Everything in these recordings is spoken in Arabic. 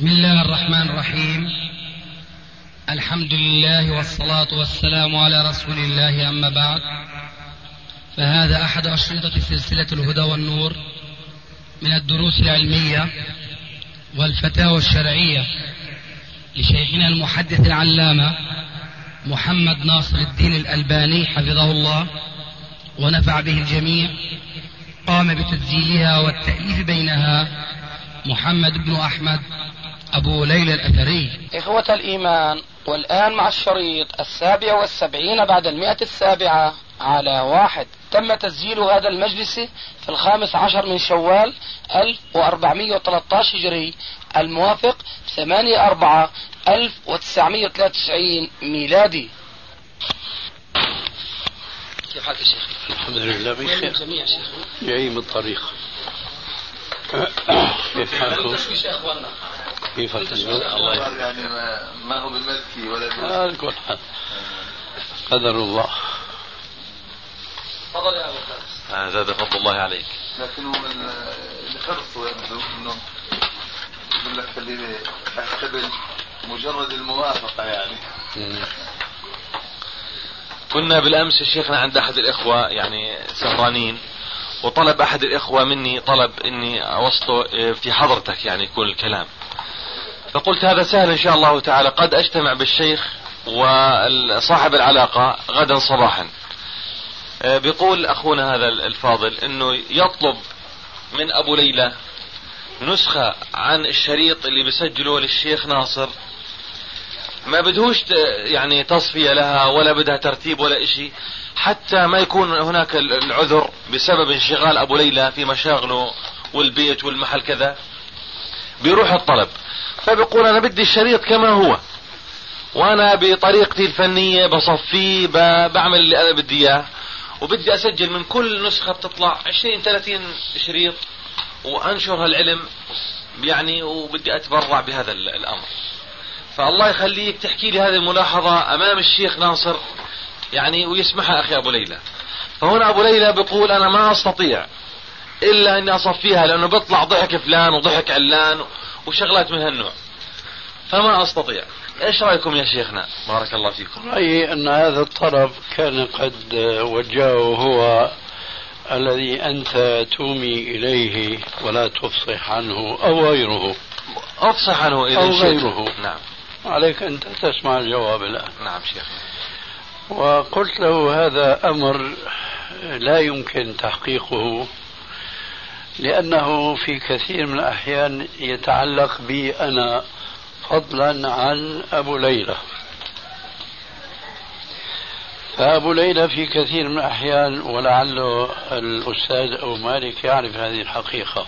بسم الله الرحمن الرحيم. الحمد لله والصلاة والسلام على رسول الله، أما بعد، فهذا أحد أشرطة سلسلة الهدى والنور من الدروس العلمية والفتاوى الشرعية لشيخنا المحدث العلامة محمد ناصر الدين الألباني حفظه الله ونفع به الجميع. قام بتسجيلها والتأليف بينها محمد بن أحمد أبو ليلى الأثري. إخوة الإيمان، والآن مع الشريط 77 بعد 107 على 1. تم تسجيل هذا المجلس في 15 من شوال 1413 هجري، الموافق 8/4/1993 ميلادي. كيف حالك يا شيخ؟ الحمد لله بخير. جميع شيخ جاي من الطريق. كيف حالكم؟ كيف الله يعني ما هو بملكي ولا كل حال قدر الله. تفضل يا أبو خالد. زاد فضل الله عليك. لكن هو من حرصه يبدو انه يقول لك خليني احتفل مجرد الموافقه يعني. كنا بالامس شيخنا عند احد الاخوه يعني سهرانين، وطلب احد الاخوه مني طلب اني اوصله في حضرتك يعني يكون الكلام، فقلت هذا سهل ان شاء الله تعالى، قد اجتمع بالشيخ وصاحب العلاقه غدا صباحا. بيقول اخونا هذا الفاضل انه يطلب من ابو ليلى نسخه عن الشريط اللي بسجله للشيخ ناصر، ما بدهوش يعني تصفية لها ولا بدها ترتيب ولا اشي، حتى ما يكون هناك العذر بسبب انشغال ابو ليلى في مشاغله والبيت والمحل كذا، بيروح الطلب. فبيقول انا بدي الشريط كما هو، وانا بطريقتي الفنية بصفيه بعمل اللي انا بدي اياه، وبدي اسجل من كل نسخة بتطلع 20-30 شريط وانشر هالعلم يعني، وبدي اتبرع بهذا الامر. فالله يخليك تحكي لي هذه الملاحظة امام الشيخ ناصر يعني ويسمحها اخي ابو ليلى. فهنا ابو ليلى بيقول انا ما استطيع الا اني اصفيها، لانه بيطلع ضحك فلان وضحك علان وشغلات من هالنوع، فما استطيع. ايش رايكم يا شيخنا؟ بارك الله فيكم. رأيي ان هذا الطلب كان قد وجهه هو الذي انت تومي اليه ولا تفصح عنه، او غيره. افصح عنه اذا او غيره. نعم. عليك أنت تسمع الجواب الآن. نعم شيخ. وقلت له هذا أمر لا يمكن تحقيقه، لأنه في كثير من الأحيان يتعلق بي أنا فضلا عن أبو ليلى. فأبو ليلى في كثير من الأحيان، ولعله الأستاذ أو مالك يعرف هذه الحقيقة،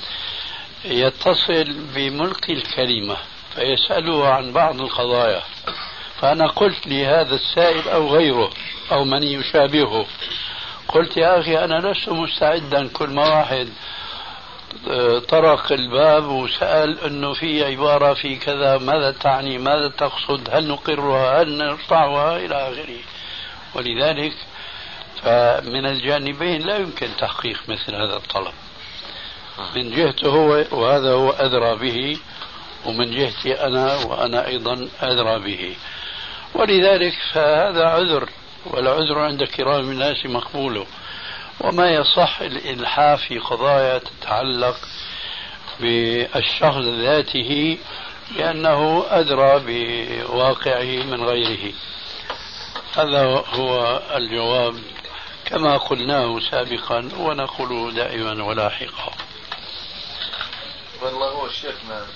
يتصل بملقي الكلمة فيسأله عن بعض القضايا، فأنا قلت لهذا السائل أو غيره أو من يشابهه، قلت يا أخي أنا لست مستعدا كل ما واحد طرق الباب وسأل أنه في عبارة في كذا ماذا تعني، ماذا تقصد، هل نقرها، هل نرفعها إلى آخره. ولذلك فمن الجانبين لا يمكن تحقيق مثل هذا الطلب، من جهته هو وهذا هو أدرى به، ومن جهتي أنا وأنا أيضا أدرى به. ولذلك فهذا عذر، والعذر عند كرام الناس مقبول. وما يصح الإلحاح في قضايا تتعلق بالشخص ذاته، لأنه أدرى بواقعه من غيره. هذا هو الجواب كما قلناه سابقا ونقوله دائما ولاحقا. والله هو شيخنا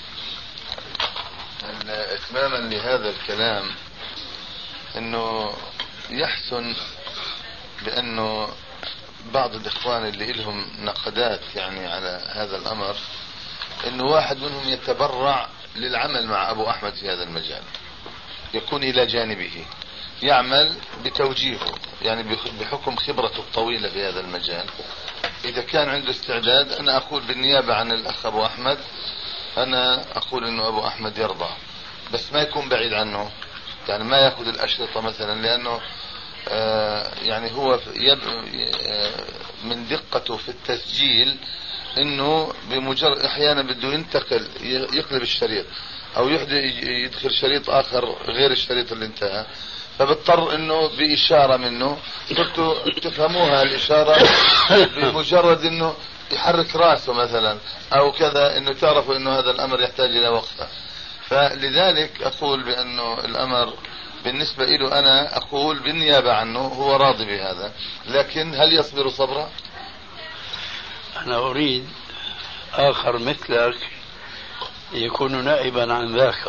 إتماما لهذا الكلام أنه يحسن بأنه بعض الإخوان اللي لهم نقدات يعني على هذا الأمر، أنه واحد منهم يتبرع للعمل مع أبو أحمد في هذا المجال، يكون إلى جانبه يعمل بتوجيهه يعني بحكم خبرته الطويلة في هذا المجال. إذا كان عنده استعداد، أنا أقول بالنيابة عن الأخ أبو أحمد، أنا أقول إنه أبو أحمد يرضى، بس ما يكون بعيد عنه، يعني ما يأخذ الأشرطة مثلا، لأنه يعني هو من دقته في التسجيل انه بمجرد احيانا بده ينتقل يقلب الشريط او يدخل شريط اخر غير الشريط اللي انتهى، فبضطر انه باشارة منه قلت تفهموها الاشارة بمجرد انه يحرك راسه مثلا او كذا، انه تعرفوا انه هذا الامر يحتاج الى وقفة. فلذلك اقول بانه الامر بالنسبة له انا اقول بالنيابة عنه هو راضي بهذا، لكن هل يصبر صبرا؟ أنا أريد آخر مثلك يكون نائبا عن ذاك.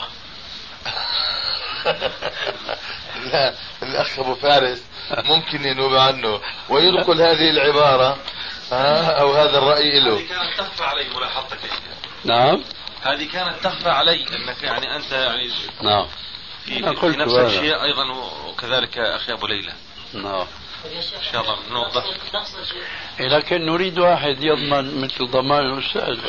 لا، الأخ أبو فارس ممكن ينوب عنه وينقل هذه العبارة أو هذا الرأي له. هذه كانت تخفى علي ملاحظتك. نعم، هذه كانت تخفى علي أنك يعني أنت يعني نعم في نفس الشيء أيضا، وكذلك أخي أبو ليلى. نعم إن شاء الله نوضح. لكن نريد واحد يضمن مثل ضمان الأستاذ.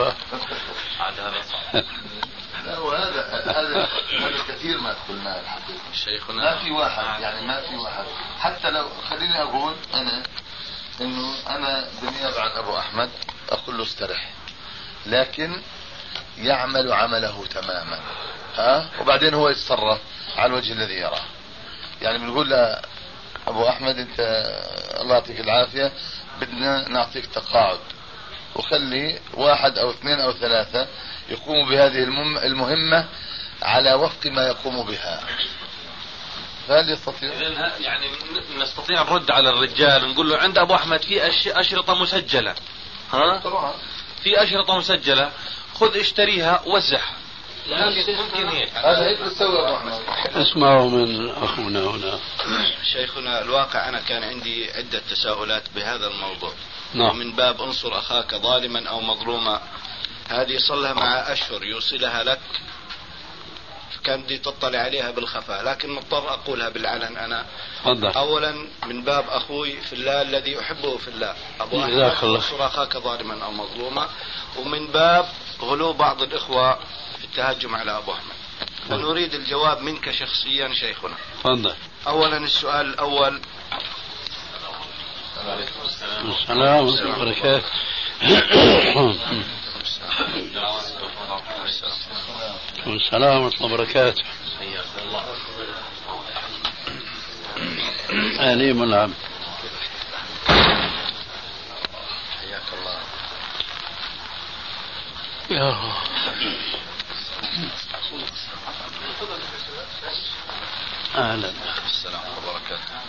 لا، وهذا كثير ما قلناه الحقيقة شيخنا، ما في واحد يعني ما في واحد. حتى لو خليني أقول إنه أنا بالنيابة عن أبو أحمد أقول له استرح، لكن يعمل عمله تماما وبعدين هو يتصرف على الوجه الذي يراه. يعني بنقول له أبو أحمد أنت الله يعطيك العافية، بدنا نعطيك تقاعد وخلي 1 أو 2 أو 3 يقوموا بهذه المهمة على وفق ما يقوم بها. فهل يستطيع؟ يعني نستطيع نرد على الرجال نقول له عند أبو أحمد في أشرطة مسجلة، طبعا في أشرطة مسجلة، خذ اشتريها وزعها. ممكن هيك. هذا هيك بتسوي أبو أحمد. اسمعوا من أخونا هنا. شيخنا، الواقع أنا كان عندي عدة تساؤلات بهذا الموضوع. نعم. من باب انصر أخاك ظالما أو مظلوما، هذه صلها مع أشهر يوصلها لك، كان بدي تطلع عليها بالخفاء، لكن مضطر أقولها بالعلن أنا. فضل. أولا من باب أخوي في الله الذي أحبه في الله، أبو أحمد، انصر أخاك ظالما أو مظلوما. ومن باب غلو بعض الإخوة في التهجم على أبو أحمد، ونريد الجواب منك شخصيا شيخنا. تفضل. أولا السؤال الأول. السلام ورحمة الله وبركاته. السلام ورحمة الله وبركاته. أهلي ملعب. حياك الله. يا الله. أهلا. السلام وبركاته.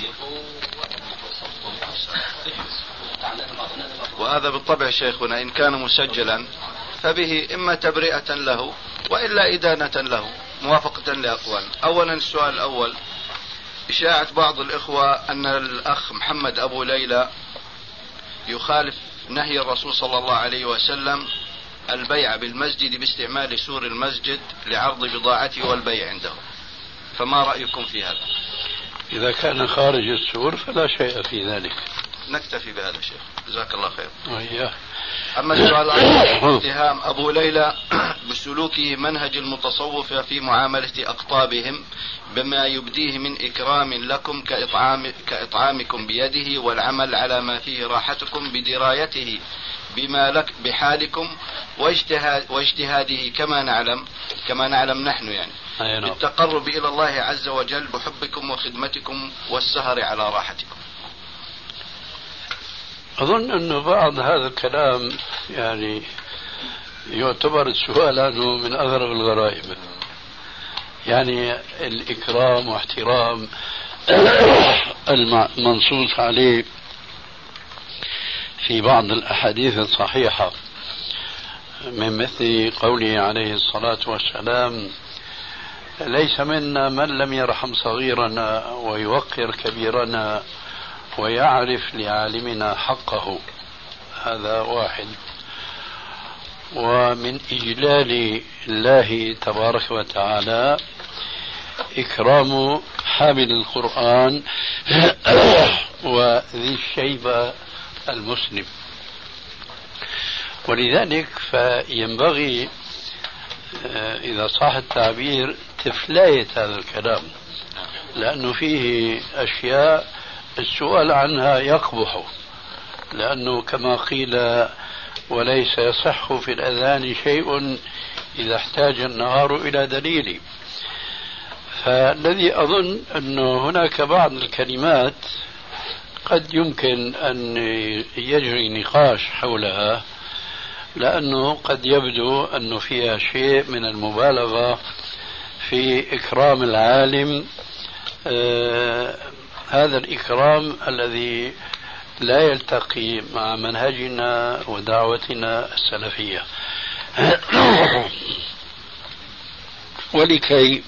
وهذا بالطبع شيخنا إن كان مسجلا فبه إما تبرئة له وإلا إدانة له موافقة لأقوال. أولا السؤال الأول، إشاعة بعض الإخوة أن الأخ محمد أبو ليلى يخالف نهي الرسول صلى الله عليه وسلم البيع بالمسجد باستعمال سور المسجد لعرض بضاعته والبيع عنده، فما رأيكم في هذا؟ إذا كان خارج السور فلا شيء في ذلك. نكتفي بهذا شيخ، جزاك الله خير. وإياه. أما السؤال الآخر، اتهام أبو ليلى بسلوكه منهج المتصوفة في معاملة أقطابهم بما يبديه من إكرام لكم كإطعامكم بيده والعمل على ما فيه راحتكم بدرايته بما لك بحالكم واجتهاده كما نعلم نحن يعني بالتقرب إلى الله عز وجل بحبكم وخدمتكم والسهر على راحتكم. أظن أن بعض هذا الكلام يعني يعتبر السؤال عنه من أغرب الغرائب. يعني الإكرام واحترام المنصوص عليه في بعض الأحاديث الصحيحة من مثل قوله عليه الصلاة والسلام: ليس منا من لم يرحم صغيرنا ويوقر كبيرنا ويعرف لعالمنا حقه. هذا واحد. ومن إجلال الله تبارك وتعالى إكرام حامل القرآن وذي الشيبة المسلم. ولذلك فينبغي إذا صح التعبير تفلاية هذا الكلام، لأنه فيه أشياء السؤال عنها يقبح، لأنه كما قيل وليس يصح في الأذان شيء إذا احتاج النهار إلى دليل. فالذي أظن أنه هناك بعض الكلمات قد يمكن أن يجري نقاش حولها، لأنه قد يبدو أنه فيها شيء من المبالغة في إكرام العالم، هذا الإكرام الذي لا يلتقي مع منهجنا ودعوتنا السلفية. ولكي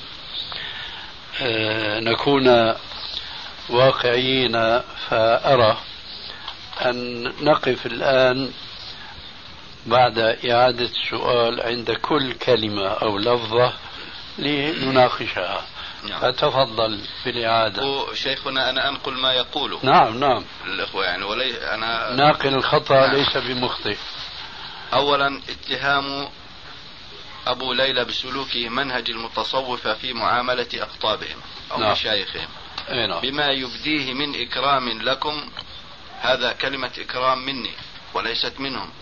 نكون واقعيين، فأرى أن نقف الآن بعد إعادة السؤال عند كل كلمة أو لفظة لنناقشها. فتفضل بالإعادة. شيخنا أنا أنقل ما يقوله. نعم الأخوة يعني أنا ناقل الخطأ ليس بمخطئ. أولا اتهام أبو ليلى بسلوكه منهج المتصوفة في معاملة أقطابهم أو مشايخهم بما يبديه من إكرام لكم، هذا كلمة إكرام مني وليست منهم.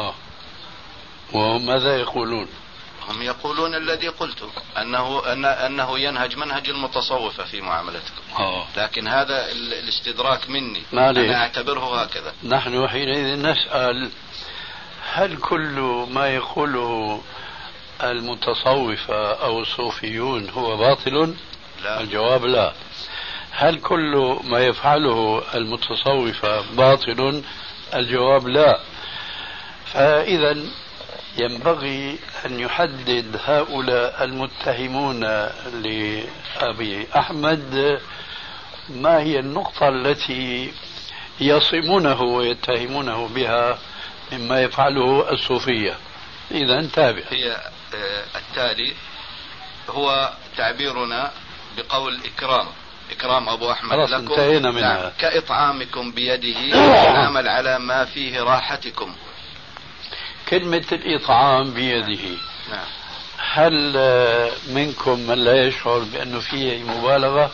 وهم ماذا يقولون؟ هم يقولون الذي قلته، أنه ينهج منهج المتصوفة في معاملتكم. لكن هذا الاستدراك مني، أنا أعتبره هكذا. نحن حينئذ نسأل: هل كل ما يقوله المتصوفة أو الصوفيون هو باطل؟ لا. الجواب لا. هل كل ما يفعله المتصوفة باطل؟ الجواب لا. فإذا ينبغي أن يحدد هؤلاء المتهمون لأبي أحمد ما هي النقطة التي يصمونه ويتهمونه بها مما يفعله الصوفية. إذا تابع. هي التالي هو تعبيرنا بقول إكرام أبو أحمد لكم، انتهينا منها. كإطعامكم بيده نعمل على ما فيه راحتكم. كلمة الإطعام بيده، هل منكم من لا يشعر بأنه فيه مبالغة؟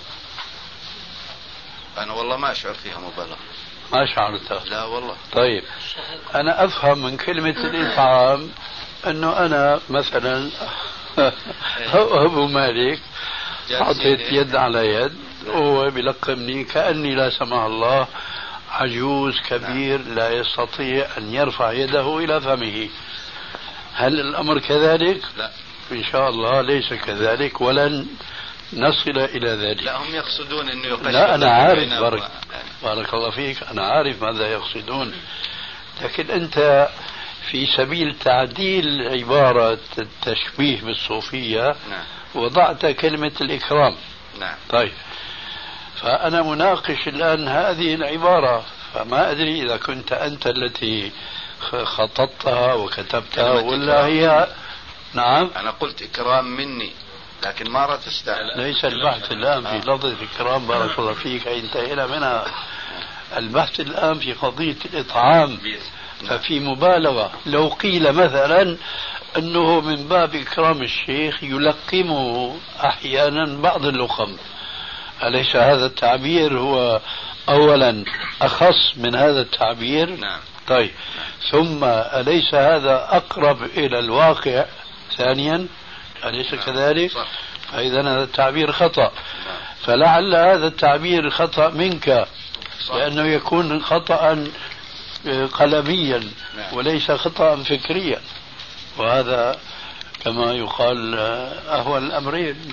أنا والله ما أشعر فيها مبالغة. ما شعرتها؟ لا والله. طيب أنا أفهم من كلمة الإطعام أنه أنا مثلا أبو مالك حطيت يد على يد وهو بيلقمني كأني لا سمح الله عجوز كبير لا يستطيع أن يرفع يده إلى فمه. هل الأمر كذلك؟ لا إن شاء الله ليس كذلك، ولن نصل إلى ذلك. لا، هم يقصدون أنه يقشر. لا أنا عارف، بارك الله فيك، أنا عارف ماذا يقصدون، لكن أنت في سبيل تعديل عبارة التشبيه بالصوفية وضعت كلمة الإكرام. طيب فأنا مناقش الآن هذه العبارة، فما أدري إذا كنت أنت التي خططتها وكتبتها ولا هي. نعم أنا قلت إكرام مني، لكن ما أردت أستعمل. ليس البحث الآن في لفظة إكرام، بارك الله فيك، انتهينا منها. البحث الآن في قضية الإطعام، ففي مبالغة. لو قيل مثلا أنه من باب إكرام الشيخ يلقمه أحيانا بعض اللقم، أليس هذا التعبير هو أولا أخص من هذا التعبير؟ نعم. طيب ثم أليس هذا أقرب إلى الواقع ثانيا؟ أليس كذلك؟ صح. فإذا هذا التعبير خطأ. فلعل هذا التعبير خطأ منك، لأنه يكون خطأ قلميا وليس خطأ فكريا، وهذا كما يقال أهون الأمرين.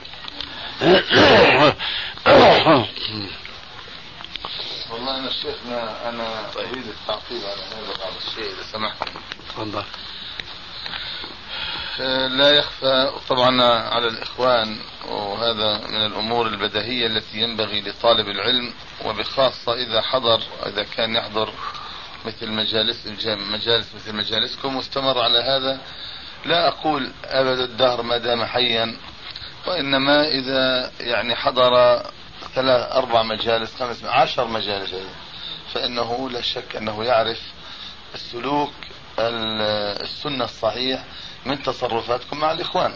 والله أنا شيخنا أنا أريد التعقيب على هذا بعض الشيء إذا سمحت. تفضل. لا يخفى طبعا على الإخوان، وهذا من الأمور البديهية التي ينبغي لطالب العلم، وبخاصة إذا كان يحضر مثل مجالس مثل مجالسكم واستمر على هذا. لا أقول أبد الدهر ما دام حيا، وإنما إذا يعني حضر 3 4 مجالس 5 10 مجالس فإنه لا شك أنه يعرف السلوك السنة الصحيح من تصرفاتكم مع الإخوان.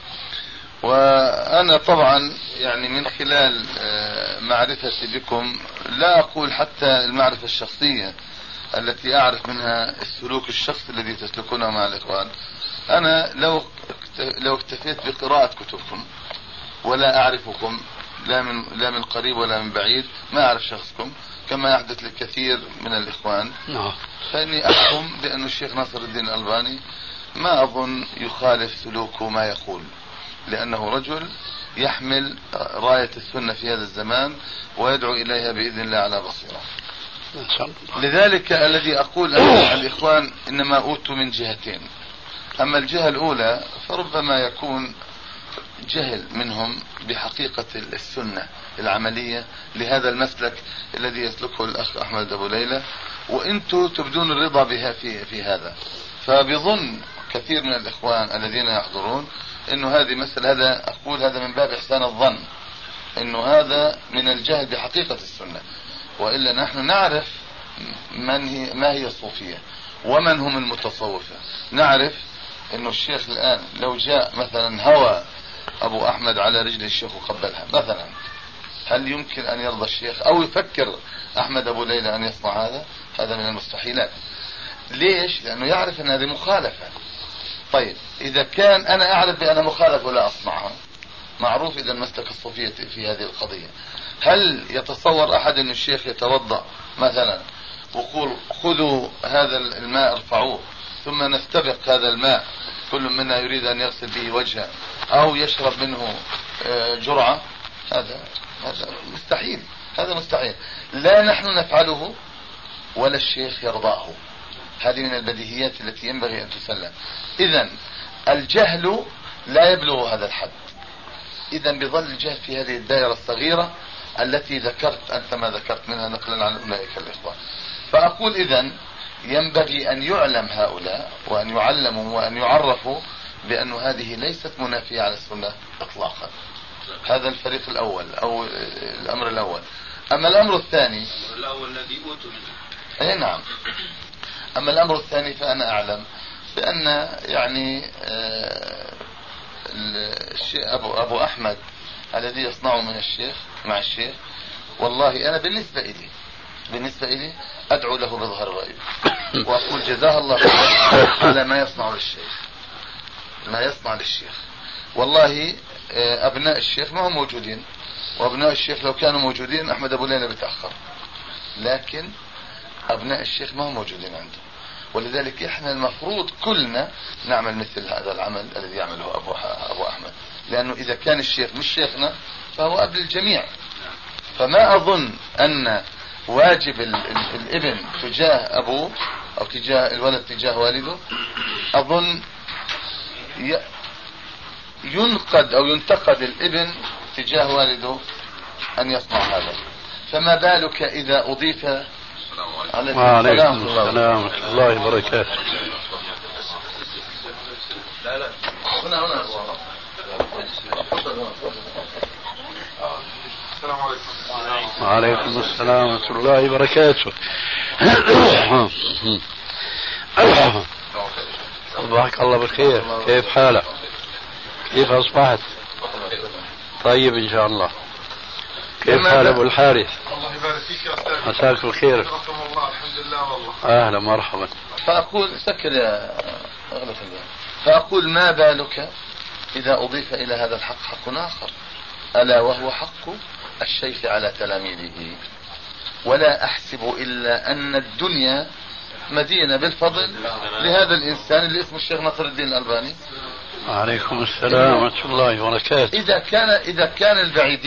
وأنا طبعا يعني من خلال معرفتي بكم، لا أقول حتى المعرفة الشخصية، التي أعرف منها السلوك الشخصي الذي تسلكونه مع الإخوان. أنا لو اكتفيت بقراءة كتبكم ولا أعرفكم لا من قريب ولا من بعيد، ما أعرف شخصكم كما يحدث للكثير من الإخوان، فإني أحكم بأن الشيخ ناصر الدين الألباني ما أظن يخالف سلوكه ما يقول، لأنه رجل يحمل راية السنة في هذا الزمان ويدعو إليها بإذن الله على بصيرة. لذلك الذي أقول أن الإخوان إنما أوتوا من جهتين. أما الجهة الأولى فربما يكون جهل منهم بحقيقة السنة العملية لهذا المسلك الذي يسلكه الأخ أحمد أبو ليلى، وأنتم تبدون الرضا بها في هذا. فبظن كثير من الإخوان الذين يحضرون إنه هذه مسألة، هذا أقول هذا من باب إحسان الظن، إنه هذا من الجهل بحقيقة السنة. وإلا نحن نعرف ما هي الصوفية ومن هم المتصوفة. نعرف إنه الشيخ الآن لو جاء مثلا هوى أبو أحمد على رجل الشيخ وقبلها مثلا، هل يمكن أن يرضى الشيخ أو يفكر أحمد أبو ليلى أن يصنع هذا؟ هذا من المستحيلات. ليش؟ لأنه يعرف أن هذه مخالفة. طيب إذا كان أنا أعرف بأن مخالف ولا أصنعها، معروف إذا مسلك الصوفية في هذه القضية. هل يتصور أحد أن الشيخ يتوضأ مثلا ويقول خذوا هذا الماء ارفعوه ثم نستبق هذا الماء كل منا يريد أن يغسل به وجهه أو يشرب منه جرعة؟ هذا مستحيل، هذا مستحيل. لا نحن نفعله ولا الشيخ يرضاه. هذه من البديهيات التي ينبغي أن تسلم. إذن الجهل لا يبلغ هذا الحد. إذن بظل الجهل في هذه الدائرة الصغيرة التي ذكرت أنت ما ذكرت منها نقلا عن أولئك الإخوان. فأقول إذن ينبغي أن يعلم هؤلاء وأن يعلموا وأن يعرفوا بأن هذه ليست منافية على السنة إطلاقا. هذا الفريق الأول أو الأمر الأول. أما الأمر الثاني الذي أوتوا أي نعم. أما الأمر الثاني فأنا أعلم بأن يعني الشيخ أبو أحمد الذي يصنعه من الشيخ مع الشيخ، والله أنا بالنسبة إلي أدعو له بظهر غيب وأقول جزاه الله خير على ما يصنع للشيخ. والله أبناء الشيخ ما هم موجودين، وأبناء الشيخ لو كانوا موجودين أحمد أبو ليلى بتأخر، لكن أبناء الشيخ ما هم موجودين عنده. ولذلك إحنا المفروض كلنا نعمل مثل هذا العمل الذي يعمله أبو أحمد، لأنه إذا كان الشيخ مش شيخنا فهو أب للجميع. فما أظن أن واجب الابن تجاه أبوه أو تجاه الولد تجاه والده، أظن ينقد أو ينتقد الابن تجاه والده أن يصنع هذا. فما بالك إذا أضيف عليكم السلام ورحمة الله وبركاته. هنا السلام عليكم. وعليكم السلام ورحمة الله وبركاته. صباحك الله بالخير، كيف حالك؟ كيف أصبحت؟ طيب إن شاء الله. كيف حال أبو الحارث؟ الله يبارك فيك يا أستاذ. مساك الخير. الله الحمد لله والله. أهلا مرحبا. فأقول سكر يا أغلب الله. فأقول ما بالك إذا أضيف إلى هذا الحق حق آخر، ألا وهو حق الشيخ على تلاميذه. ولا أحسب إلا أن الدنيا مدينة بالفضل لهذا الإنسان اللي اسمه الشيخ ناصر الدين الألباني. عليكم السلام ورحمة الله وبركاته. إذا كان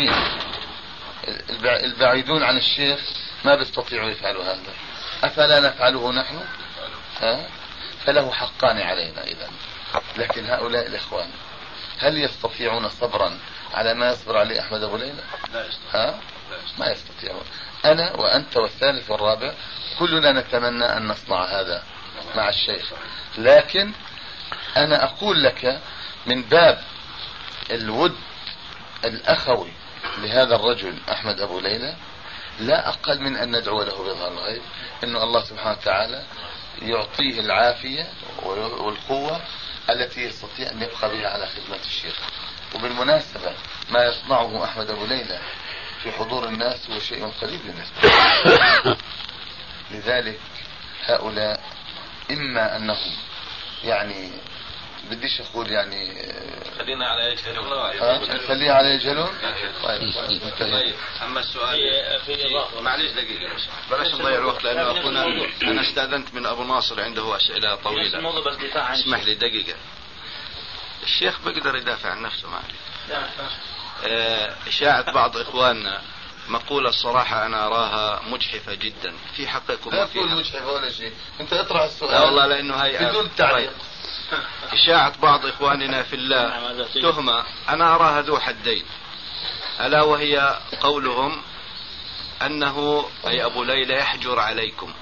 البعيدون عن الشيخ ما بيستطيعوا يفعلوا هذا، أفلا نفعله نحن؟ فله حقان علينا إذا. لكن هؤلاء الإخوان هل يستطيعون صبرا على ما يصبر عليه أحمد أبو ليلى؟ ما يستطيعون. أنا وأنت والثالث والرابع كلنا نتمنى أن نصنع هذا مع الشيخ، لكن أنا أقول لك من باب الود الأخوي لهذا الرجل أحمد أبو ليلى لا أقل من أن ندعو له بظهر الغيب إنه الله سبحانه وتعالى يعطيه العافية والقوة التي يستطيع أن يبقى بها على خدمة الشيخ. وبالمناسبة ما يصنعه أحمد أبو ليلى في حضور الناس هو شيء قليل بالنسبة. لذلك هؤلاء إما أنهم يعني بديش أقول يعني خلينا على يجهلون. خليها على يجهلون. طيب أما السؤال معلش دقيقة بلاش نضيع الوقت لأنه أخونا أنا استأذنت من أبو ناصر عنده أسئلة طويلة. اسمح لي دقيقة. الشيخ بيقدر يدافع عن نفسه معي. إشاعة بعض إخواننا مقولة الصراحة أنا أراها مجحفة جدا في حقكم. لا تقول مجحفة ولا شيء، أنت اطرح السؤال. لا والله لأنه هي بدون تعليق. إشاعة بعض إخواننا في الله تهمة أنا أراها ذو حدين، ألا وهي قولهم أنه أي أبو ليلى يحجر عليكم.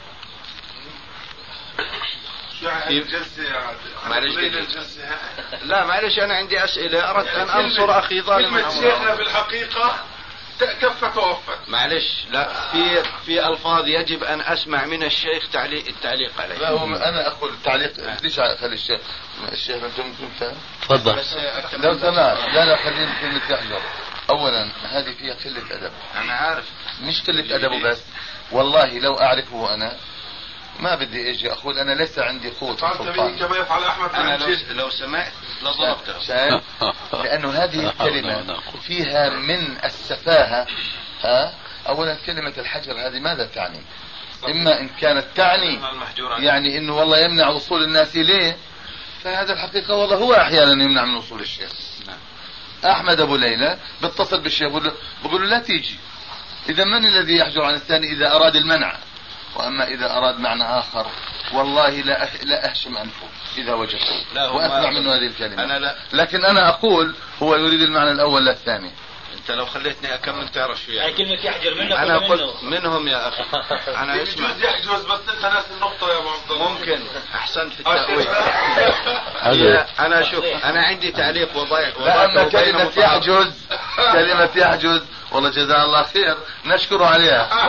لا معلش أنا عندي أسئلة أردت أن أنصر أخي ظالم. كلمة شيخنا في الحقيقة كفت ووفت. معلش لا في ألفاظ يجب أن أسمع من الشيخ التعليق عليه. لا هو أنا أقول التعليق ليش خلي الشيخ أنتم فاهم. تفضل. لو سمعت لا خلينا كلمة يحجر. أولا هذه فيها قلة أدب. أنا عارف مش قلة أدب بس، والله لو أعرفه أنا ما بدي اجي اقول انا ليس عندي قوة سلطان كما يفعل احمد. انا لو سمعت لضربته. شايف؟ لانه هذه الكلمة فيها من السفاهة. اولا كلمة الحجر هذه ماذا تعني؟ اما ان كانت تعني يعني انه والله يمنع وصول الناس اليه، فهذا الحقيقة والله هو احيانا يمنع من وصول الشيخ. احمد ابو ليلى بيتصل بالشيخ بقول له لا تيجي. اذا من الذي يحجر عن الثاني اذا اراد المنع؟ وأما إذا أراد معنى آخر والله لا أهشم أنفه إذا وجدته وأسمع منه هذه الكلمة. لكن أنا أقول هو يريد المعنى الأول لا الثاني. أنت لو خليتني أكمل تعرف شو يعني. كلمة يحجر منك أنا قلت منهم يا أخي. أنا اسمع يحجز بس أنت ناس النقطة يا أبو عبد الله. ممكن أحسنت في التأويل. أنا شوف أنا عندي تعليق وضعه. لأن كلمة يحجز كلمة يحجز والله جزاه الله خير نشكره عليها.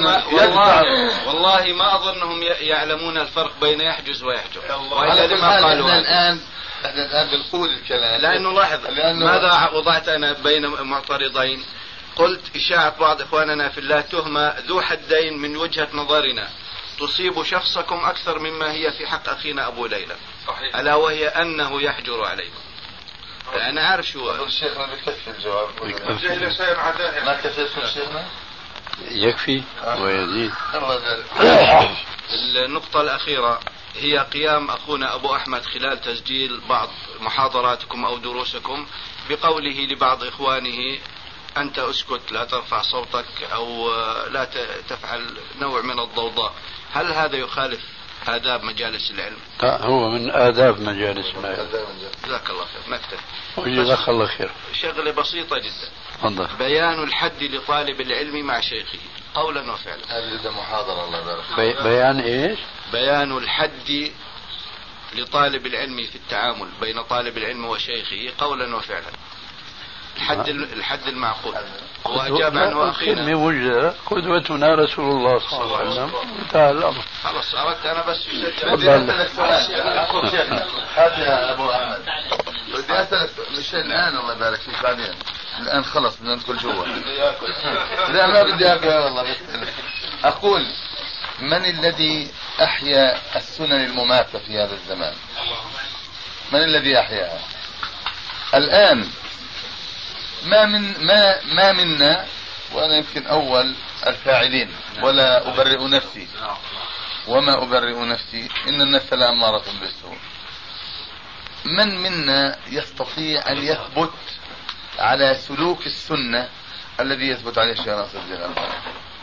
والله ما أظنهم يعلمون الفرق بين يحجز ويحجر. وإلا لما قالوا احنا الآن بنقول الكلام. لأنه لاحظ ماذا وضعت أنا بين معترضين. قلت إشاعة بعض إخواننا في الله تهمة ذو حدين من وجهة نظرنا تصيب شخصكم أكثر مما هي في حق أخينا أبو ليلى. صحيح. ألا وهي أنه يحجر عليكم. أنا عارف شو الشيخنا بكفي الجواب. ما كفيت الشيخنا يكفي ويزيد. النقطة الأخيرة هي قيام أخونا أبو أحمد خلال تسجيل بعض محاضراتكم أو دروسكم بقوله لبعض إخوانه أنت أسكت لا ترفع صوتك أو لا تفعل نوع من الضوضاء. هل هذا يخالف آداب مجالس العلم؟ هو من آداب مجالس العلم. جزاك الله خير. نكتب. وجزاك الله خير. شغلة بسيطة جدا. فضل. بيان الحد لطالب العلم مع شيخه قولا وفعلا. هذه محاضرة الله يبارك. بيان ايش؟ بيان الحد لطالب العلم في التعامل بين طالب العلم وشيخه قولا وفعلا. الحد المعقول. وأجاب عنه أخينا. من وجه قدوتنا رسول الله صلى الله عليه وسلم. انتهى الأمر. خلاص أردت أنا بس هذا يا أبو أحمد بدي أسألك مش الآن الله يبارك فيك بعدين. الآن خلص بدنا ندخل جوا. لا ما بدي أبقى والله بس أقول من الذي أحيا السنن المماتة في هذا الزمان؟ من الذي أحياها؟ الآن ما منا وأنا يمكن أول الفاعلين ولا أبرئ نفسي وما أبرئ نفسي إن النفس لأمارة بالسوء. من منا يستطيع أن يثبت على سلوك السنة الذي يثبت عليه الشيخ ناصر الدين الألباني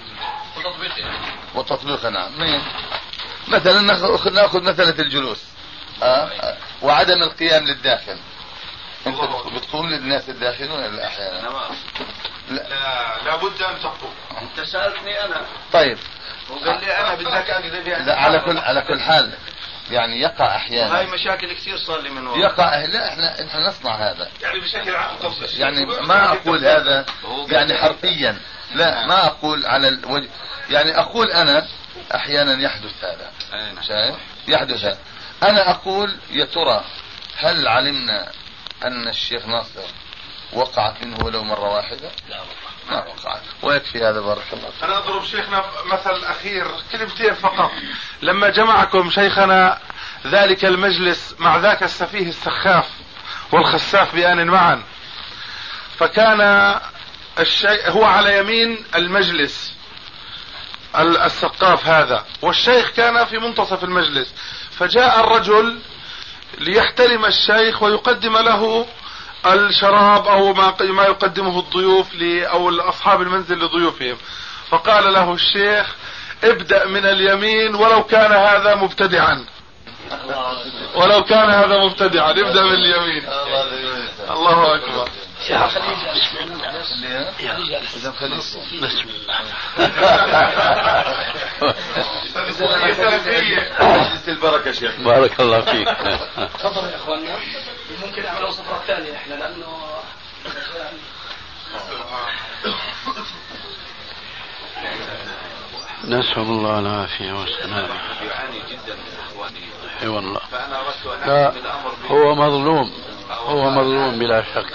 وتطبيقه؟ نعم. مين مثلا نأخذ مسألة الجلوس وعدم القيام للداخل. انت بتقوم للناس الداخلون ولا احيانا؟ لا بد ان تقوم. انت سألتني انا. طيب وقال لي انا بدك اقلب يعني. لا على كل حال يعني يقع احيانا. هاي مشاكل كثير صار لي من ورا. يقع. لا احنا نصنع هذا يعني بشكل عام. يعني ما اقول هذا يعني حرفيا. لا ما اقول على الوجه. يعني اقول انا احيانا يحدث هذا. شايف يحدث هذا. انا اقول يا ترى هل علمنا أن الشيخ ناصر وقعت منه ولو مرة واحدة؟ لا ما وقعت. ويكفي هذا بارك الله فيك. أنا أضرب شيخنا مثل أخير كلمتين فقط. لما جمعكم شيخنا ذلك المجلس مع ذاك السفيه السخاف والخساف بآن معا، فكان الشيخ هو على يمين المجلس السقاف هذا، والشيخ كان في منتصف المجلس، فجاء الرجل ليحترم الشيخ ويقدم له الشراب أو ما يقدمه الضيوف أو أصحاب المنزل لضيوفهم، فقال له الشيخ ابدأ من اليمين ولو كان هذا مبتدعا، ولو كان هذا مبتدعا ابدأ من اليمين. الله أكبر. البركة شيخ. بارك الله فيك. تفضل يا اخواننا. ممكن اعملوا سفرة ثانية احنا لانه نسأل الله العافية والسلامة. يعاني جدا اخواني. اي والله. فانا اردت ان لا اعلم بالامر هو مظلوم، هو مظلوم بلا شك.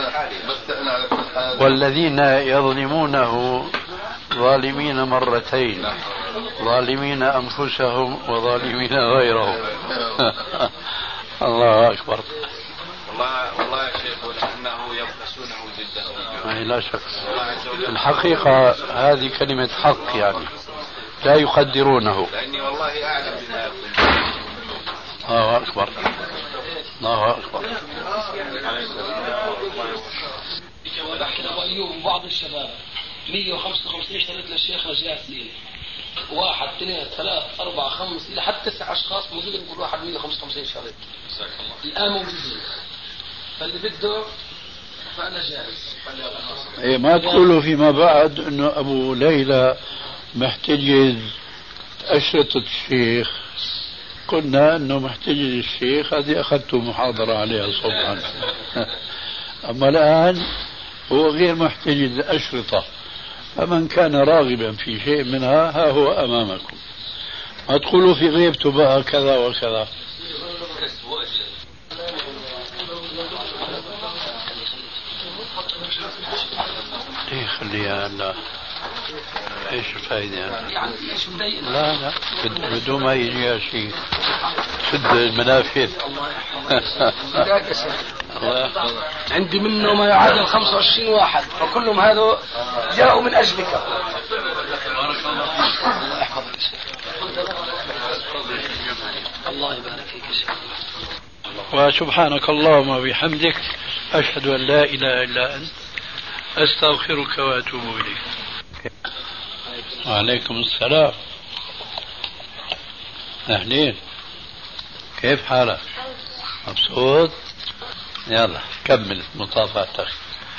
والذين يظلمونه ظالمين مرتين، ظالمين أنفسهم وظالمين غيرهم. الله أكبر. والله يا شيخ انه يبخسونه جدا. لا شك. الحقيقة هذه كلمة حق يعني لا يقدرونه. لاني والله اعلم بما يقول. الله أكبر. الله أكبر. بحكي لابو ايوب وبعض الشباب 155 اشتريت للشيخ رجاء سنين، 1 2 3 4 5 الى حتى 9 اشخاص موجودين كل واحد 155 شريط الان موجودين، فاللي بده فانا جاهز. إيه ما تقولوا فيما بعد انه ابو ليلى محتجز اشرطة الشيخ. قلنا انه محتجز الشيخ، هذه اخذت محاضرة عليها صبحا. اما الان هو غير محتجز أشرطة، فمن كان راغبا في شيء منها ها هو أمامكم. ما تقولوا في غيبته بقى كذا وكذا. ايه خليها. لا ايش الفائدة يعني لا بدون ما يجي شيء سد المنافذ. عندي منه ما يعادل 25 واحد، فكلهم هذا جاءوا من أجلك. الله يبارك فيك يا شيخ. وسبحانك اللهم وبحمدك أشهد أن لا إله إلا أنت أستغفرك وأتوب إليك. وعليكم السلام. أهلين، كيف حالك؟ مبسوط؟ يلا كمل مطافاتك.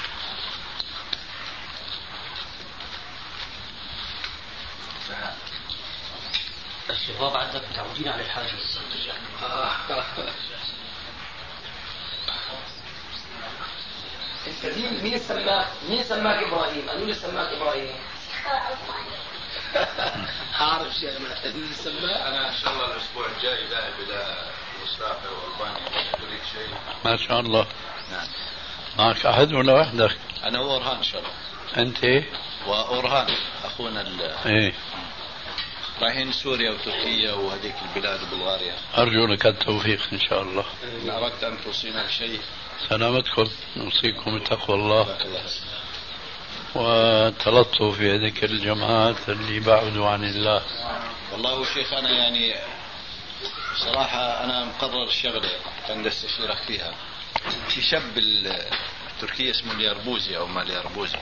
الشباب عندك متعودين على الحاجز. مين سماك ابراهيم؟ قالوا لي سماك ابراهيم. عارف شيخنا مين سماك؟ انا ان شاء الله الاسبوع الجاي ذاهب الى مصرافة والبانيا. تريد شيء؟ ما شاء الله. نعم. معك أحد ولا وحدك؟ انا وأورهان ان شاء الله. أنت؟ وأورهان اخونا ايه رايحين سوريا وتركيا وهذيك البلاد وبلغاريا. أرجو لك التوفيق إن شاء الله. إن أردت أن توصينا بشيء. سلامتكم، نوصيكم بتقوى الله بارك الله. وتلطف في هذيك الجماعات اللي بعدوا عن الله. والله شيخ أنا يعني صراحة أنا مقرر الشغلة كان استشيرك فيها. في شاب التركي اسمه اليربوزي أو ما اليربوزي،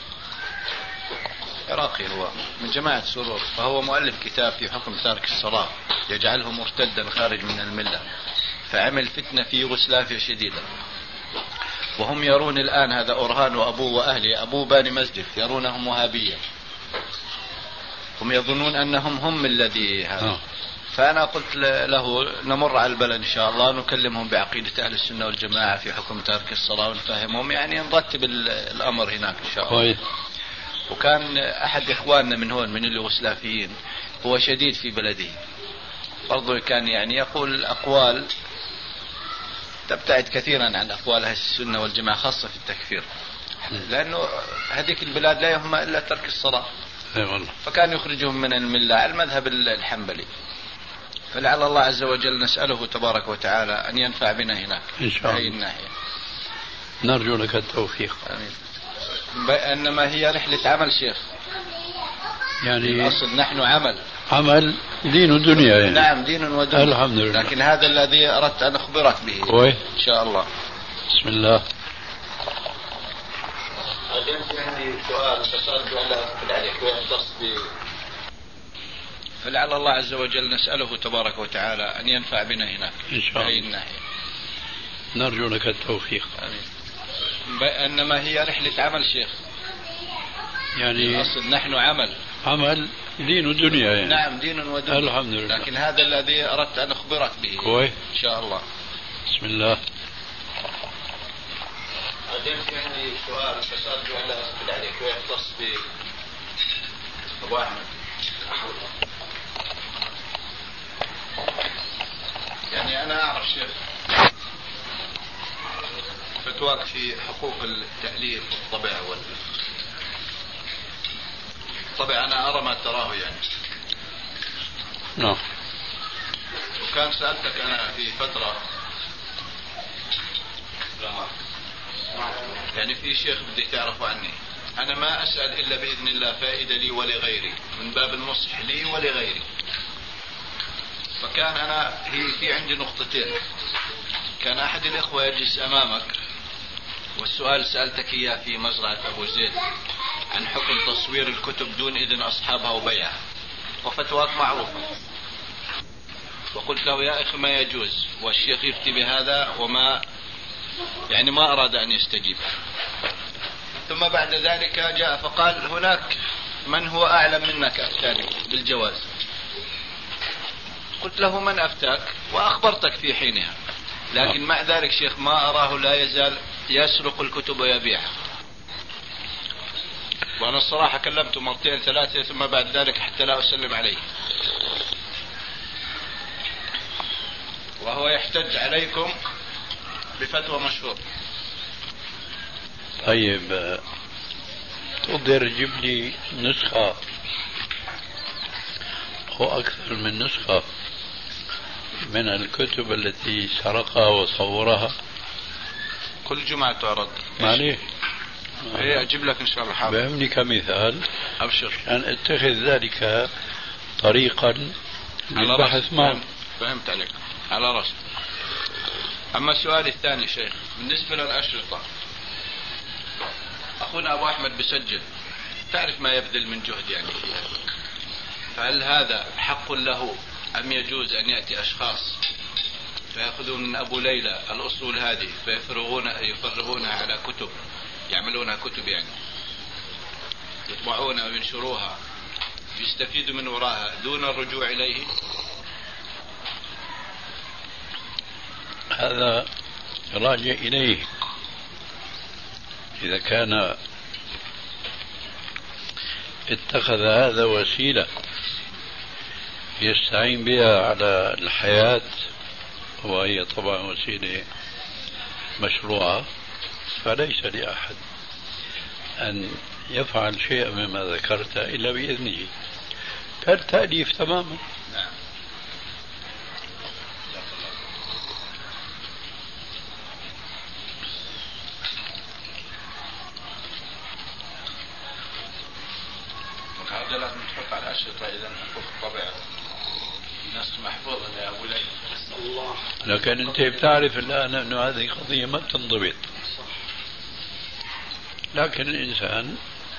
عراقي، هو من جماعة سرور، فهو مؤلف كتاب في حكم تارك الصلاة يجعله مرتدا خارج من الملة، فعمل فتنة في يوغوسلافيا شديدة. وهم يرون الآن هذا أورهان وأبوه وأهله أبوه باني مسجد يرونهم وهابية، هم يظنون أنهم هم الذي هذا. فأنا قلت له نمر على البلد إن شاء الله نكلمهم بعقيدة أهل السنة والجماعة في حكم تارك الصلاة ونفهمهم، يعني نرتب الأمر هناك إن شاء الله. وكان أحد إخواننا من هون من اليوغوسلافيين هو شديد في بلده برضو، كان يعني يقول أقوال تبتعد كثيرا عن أقوال أهل السنة والجماعة خاصة في التكفير، لأنه هذيك البلاد لا يهمها إلا ترك الصلاة، فكان يخرجهم من الملة على المذهب الحنبلي. فلعل الله عز وجل نسأله تبارك وتعالى أن ينفع بنا هناك إن شاء الله. هذه الناحية نرجو لك التوفيق. آمين. إنما هي رحلة عمل شيخ، يعني الأصل نحن عمل دين ودنيا يعني. نعم دين ودنيا الحمد لله. لكن هذا الذي أردت أن أخبرك به إن شاء الله. بسم الله. عندي سؤال بس أرجو أن لا أقبل عليك ويختص فلعل الله عز وجل نسأله تبارك وتعالى أن ينفع بنا هناك إن شاء الله. هذه الناحية نرجو لك التوفيق. آمين. إنما هي رحلة عمل شيخ، يعني الأصل نحن عمل دين ودنيا يعني. نعم دين ودنيا الحمد لله. لكن هذا الذي أردت أن أخبرك به إن شاء الله. بسم الله. عندي سؤال بس أرجو أن لا أقبل عليك ويختص أبو أحمد. يعني أنا أعرف شيخ فتواك في حقوق التأليف والطبع طبعا أنا أرى ما تراه يعني. نعم. وكان سألتك أنا في فترة يعني في شيخ بدي تعرفوا عني، أنا ما أسأل إلا بإذن الله فائدة لي ولغيري من باب النصح لي ولغيري. فكان أنا في عندي نقطتين، كان أحد الإخوة يجلس أمامك والسؤال سألتك إياه في مزرعة أبو زيد عن حكم تصوير الكتب دون إذن أصحابها وبيعها، وفتواك معروفة، وقلت له يا أخي ما يجوز، والشيخ يفتي بهذا وما يعني ما أراد أن يستجيب. ثم بعد ذلك جاء فقال هناك من هو أعلم منك أفتاني بالجواز. قلت له من أفتاك وأخبرتك في حينها، لكن مع ذلك شيخ ما أراه لا يزال يسرق الكتب ويبيعها. وأنا الصراحة كلمته مرتين ثلاثة ثم بعد ذلك حتى لا أسلم عليه، وهو يحتج عليكم بفتوى مشهور. طيب تقدر تجيب لي نسخة أو أكثر من نسخة من الكتب التي سرقها وصورها؟ كل جمعة تعرض. معليش ايه اجيب لك ان شاء الله. حاضر. بهمني كمثال ابشر أن اتخذ ذلك طريقا للبحث معه. فهمت عليك على رأسي. اما السؤال الثاني شيخ بالنسبة للأشرطة، اخونا ابو احمد بسجل تعرف ما يبذل من جهد يعني فيها، فهل هذا حق له ام يجوز ان يأتي اشخاص فيأخذون من ابو ليلى الاصول هذه فيفرغونها على كتب، يعملونها كتب يعني يطبعونها وينشروها يستفيدوا من وراها دون الرجوع إليه؟ هذا راجع إليه إذا كان اتخذ هذا وسيلة يستعين بها على الحياة، وهي طبعا وسيلة مشروعة، فليس لأحد أن يفعل شيئا مما ذكرت إلا بإذنه، كالتأليف تماما. نعم. هذا لازم تحط على الأشرطة إذا حقوق الطبع نص محفوظة يا أبو ليلى. الله. لكن أنت بتعرف الآن أنه هذه قضية ما بتنضبط، لكن الإنسان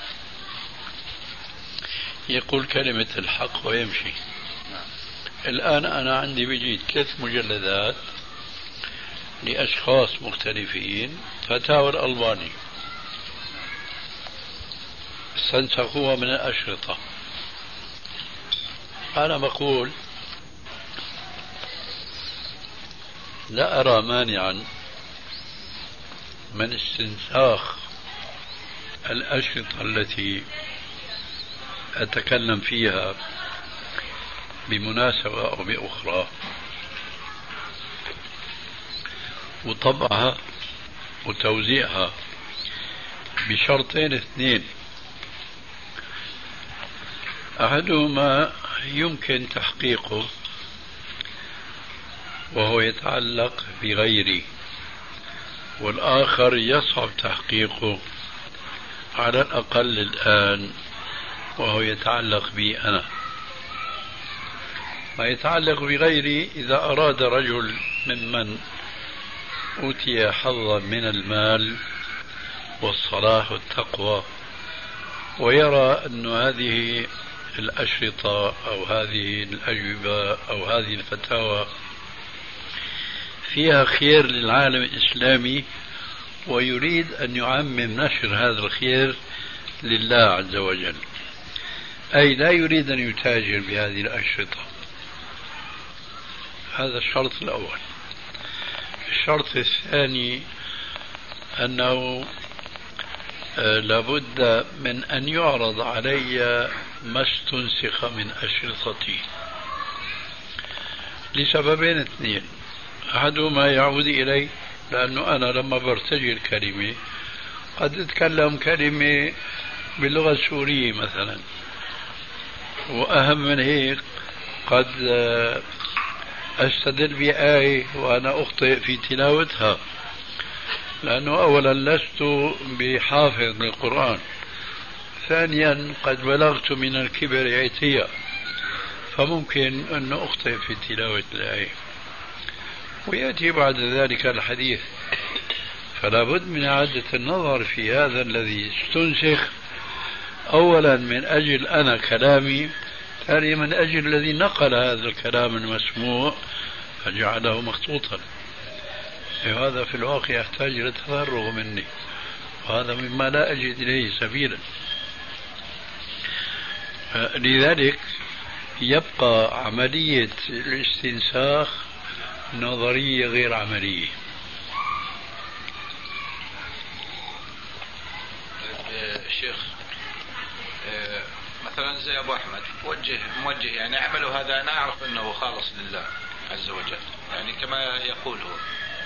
يقول كلمة الحق ويمشي. الآن أنا عندي بيجي 3 مجلدات لأشخاص مختلفين، فتاوى الألباني استنسخوها من الأشرطة. أنا بقول لا أرى مانعا من استنساخ الأشرطة التي أتكلم فيها بمناسبة أو بأخرى، وطبعها وتوزيعها بشرطين اثنين. أحدهما يمكن تحقيقه وهو يتعلق بغيري، والآخر يصعب تحقيقه على الأقل الآن وهو يتعلق بي أنا. ما يتعلق بغيري إذا أراد رجل ممن أوتي حظا من المال والصلاح والتقوى ويرى أن هذه الأشرطة أو هذه الأجوبة أو هذه الفتاوى فيها خير للعالم الإسلامي ويريد أن يعمم نشر هذا الخير لله عز وجل، أي لا يريد أن يتاجر بهذه الأشرطة. هذا الشرط الأول. الشرط الثاني أنه لابد من أن يعرض علي ما استنسخ من أشرطتي لسببين اثنين. أحدهما يعود إلي، لأنه أنا لما برتجل كلمة قد أتكلم كلمة باللغة السورية مثلا، وأهم من هيك قد أستدل بآية وأنا أخطئ في تلاوتها، لأنه أولا لست بحافظ للقرآن، ثانيا قد بلغت من الكبر عتيا، فممكن أن أخطئ في تلاوة الآية ويأتي بعد ذلك الحديث. فلا بد من إعادة النظر في هذا الذي استنسخ، أولا من أجل أنا كلامي، ثانيا من أجل الذي نقل هذا الكلام المسموع فجعله مخطوطا. هذا في الواقع يحتاج إلى تفرغ مني، وهذا مما لا أجد إليه سبيلا. لذلك يبقى عملية الاستنساخ نظرية غير عملية. الشيخ مثلا زي أبو أحمد موجه يعني عمله هذا أنا أعرف أنه خالص لله عز وجل، يعني كما يقول هو.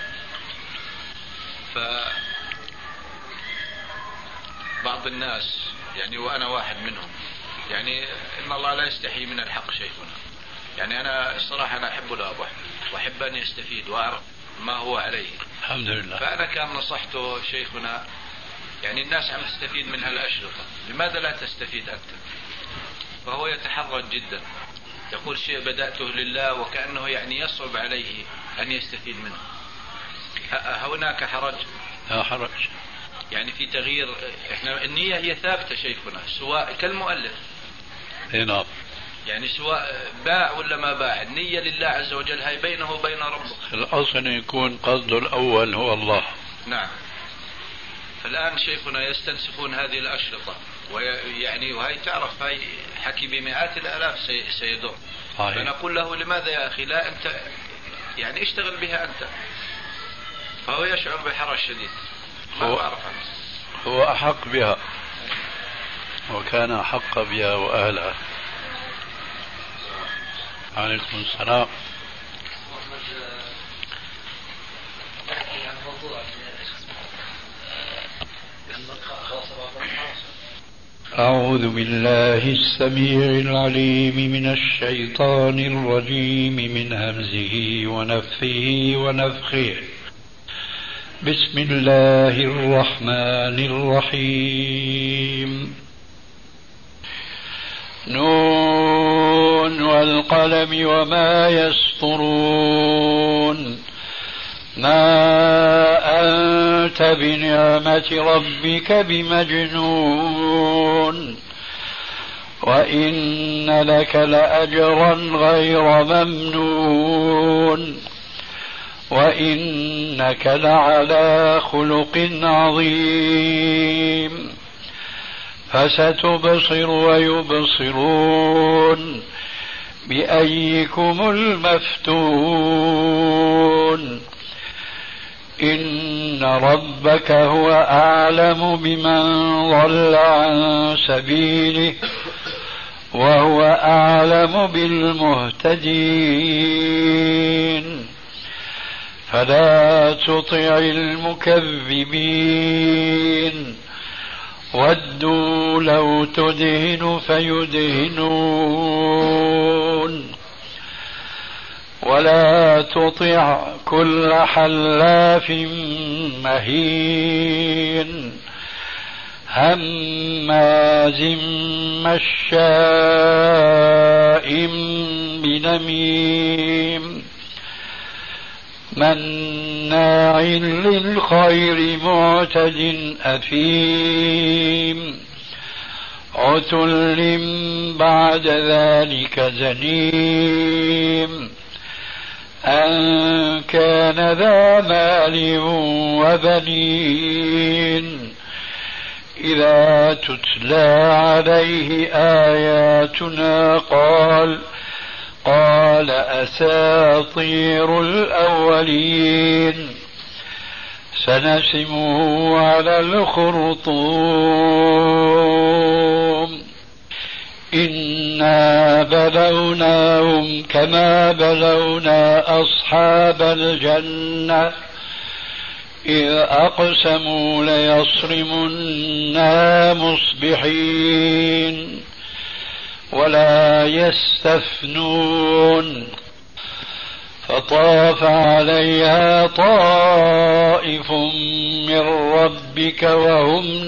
فبعض الناس يعني وأنا واحد منهم، يعني إن الله لا يستحي من الحق شيخنا، يعني أنا الصراحة أنا أحب له أبو أحمد وأحب أن يستفيد وأعرف ما هو عليه الحمد لله. فأنا كان نصحته شيخنا، يعني الناس عم تستفيد من هالأشرطة، لماذا لا تستفيد أنت؟ فهو يتحرج جدا، يقول شيء بدأته لله وكأنه يعني يصعب عليه أن يستفيد منه. هناك حرج؟ لا حرج، يعني في تغيير. احنا النية هي ثابتة شيخنا، سواء كالمؤلف نعم، يعني سواء باع ولا ما باع، النية لله عز وجل، هاي بينه وبين ربه. الأصل يكون قصده الأول هو الله. نعم. فالآن شيخنا يستنسخون هذه الأشرطة، ويعني وهي تعرف هاي حكي بمئات الآلاف سيدور. فنقول له لماذا يا أخي لا أنت يعني اشتغل بها أنت، فهو يشعر بحرج شديد. ما بعرف عنه. هو أحق بها وكان أحق بها وأهلها. عليكم السلام. أعوذ بالله السميع العليم من الشيطان الرجيم من همزه ونفثه ونفخه. بسم الله الرحمن الرحيم. نون والقلم وما يسطرون. ما أنت بنعمة ربك بمجنون وإن لك لأجرا غير ممنون وإنك لعلى خلق عظيم. فستبصر ويبصرون بأيكم المفتون. إن ربك هو أعلم بمن ضل عن سبيله وهو أعلم بالمهتدين. فلا تطع المكذبين ودوا لو تدهن فيدهنون ولا تطع كل حلاف مهين هماز مشاء بنميم مناع للخير معتد أثيم عتل بعد ذلك زنيم أن كان ذا مال وبنين إذا تتلى عليه آياتنا قال أساطير الأولين سنسمه على الخرطوم إنا بلوناهم كما بلونا أصحاب الجنة إذ أقسموا ليصرمنها مصبحين ولا يستثنون فطاف عليها طائف من ربك وهم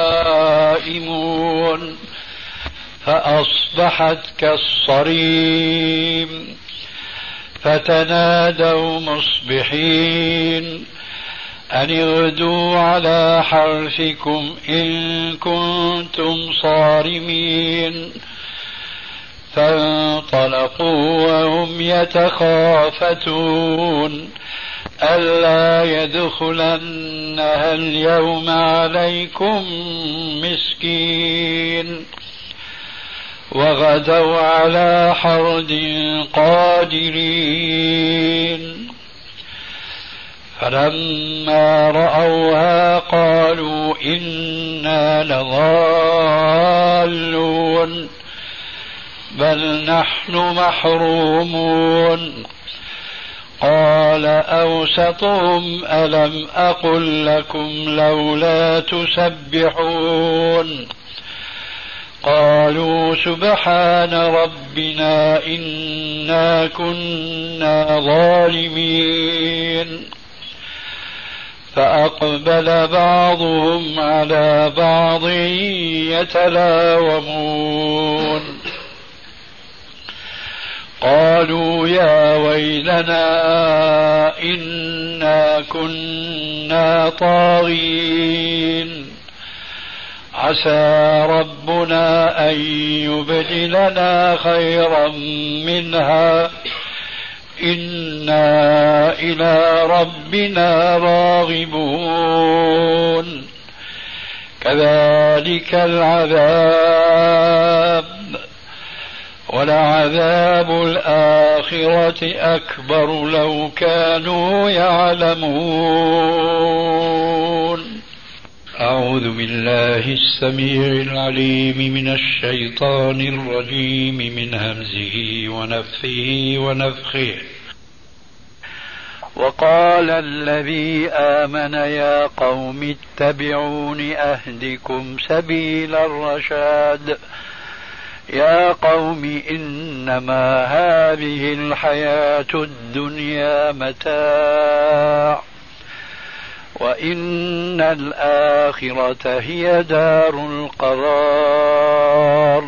نائمون فأصبحت كالصريم فتنادوا مصبحين أن اغدوا على حرثكم إن كنتم صارمين فانطلقوا وهم يتخافتون ألا يدخلنها اليوم عليكم مسكين وغدوا على حرد قادرين فلما رأوها قالوا إنا لضالون بل نحن محرومون قال أوسطهم ألم أقل لكم لولا تسبحون قالوا سبحان ربنا إنا كنا ظالمين فأقبل بعضهم على بعض يتلاومون قالوا يا ويلنا إنا كنا طاغين عسى ربنا أن يبدلنا خيرا منها إنا إلى ربنا راغبون كذلك العذاب ولعذاب الآخرة أكبر لو كانوا يعلمون أعوذ بالله السميع العليم من الشيطان الرجيم من همزه ونفثه ونفخه وقال الذي آمن يا قوم اتبعون أهدكم سبيل الرشاد يا قوم إنما هذه الحياة الدنيا متاع وإن الآخرة هي دار القرار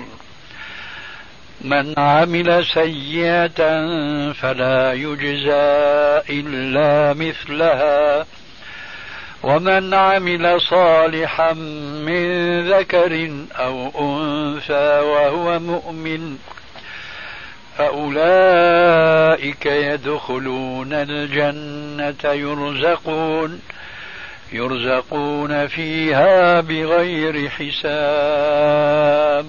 من عمل سيئة فلا يجزى إلا مثلها ومن عمل صالحا من ذكر أو أنثى وهو مؤمن فأولئك يدخلون الجنة يرزقون فيها بغير حساب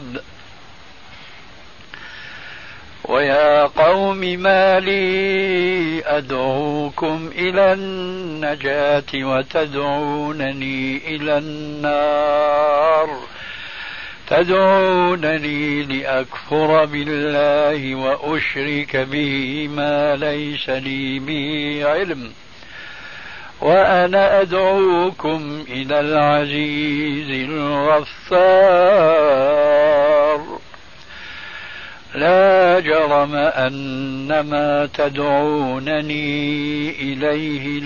ويا قوم ما لي أدعوكم إلى النجاة وتدعونني إلى النار تدعونني لأكفر بالله وأشرك به ما ليس لي به علم وأنا أدعوكم إلى العزيز الغفار لا جرم أن ما تدعونني إليه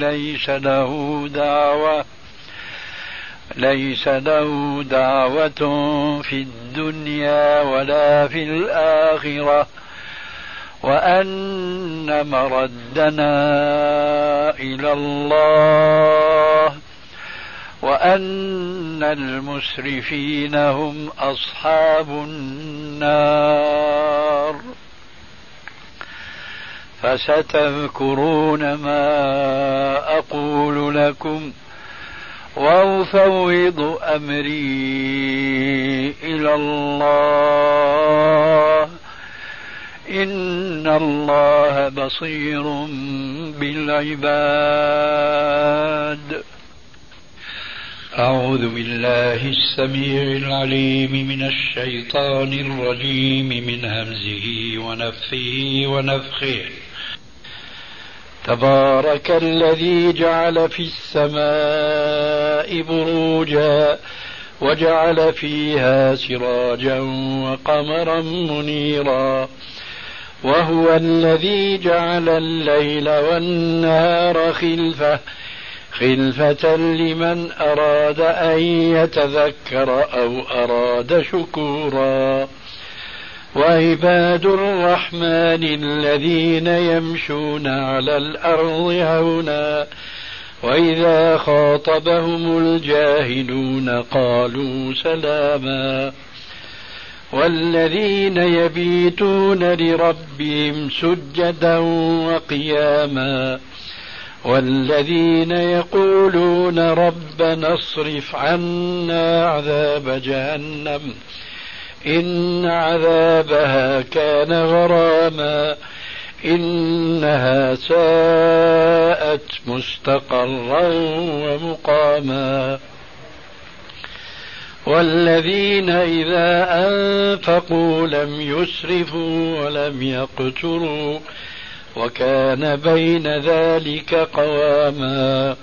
ليس له دعوة في الدنيا ولا في الآخرة وأن مردنا إلى الله وأن المسرفين هم أصحاب النار. فستذكرون ما أقول لكم وأفوض أمري إلى الله إن الله بصير بالعباد. أعوذ بالله السميع العليم من الشيطان الرجيم من همزه ونفثه ونفخه. تبارك الذي جعل في السماء بروجا وجعل فيها سراجا وقمرا منيرا وهو الذي جعل الليل والنهار خلفة لمن أراد أن يتذكر أو أراد شكورا. وعباد الرحمن الذين يمشون على الأرض هونا وإذا خاطبهم الجاهلون قالوا سلاما. والذين يبيتون لربهم سجدا وقياما والذين يقولون ربنا اصرف عنا عذاب جهنم إن عذابها كان غراما إنها ساءت مستقرا ومقاما. والذين إذا أنفقوا لم يسرفوا ولم يقتروا وكان بين ذلك قواما.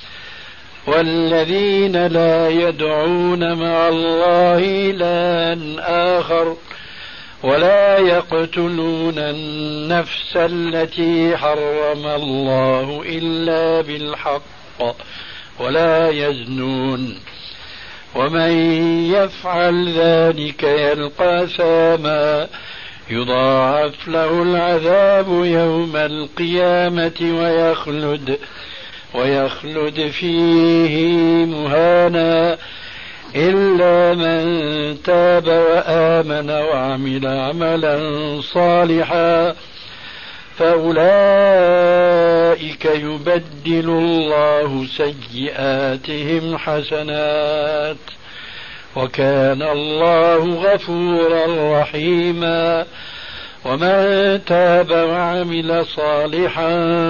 والذين لا يدعون مع الله إلها آخر ولا يقتلون النفس التي حرم الله إلا بالحق ولا يزنون ومن يفعل ذلك يلقى أثاما يضاعف له العذاب يوم القيامة ويخلد فيه مهانا إلا من تاب وآمن وعمل عملا صالحا فأولئك يبدل الله سيئاتهم حسنات وكان الله غفورا رحيما. ومن تاب وعمل صالحا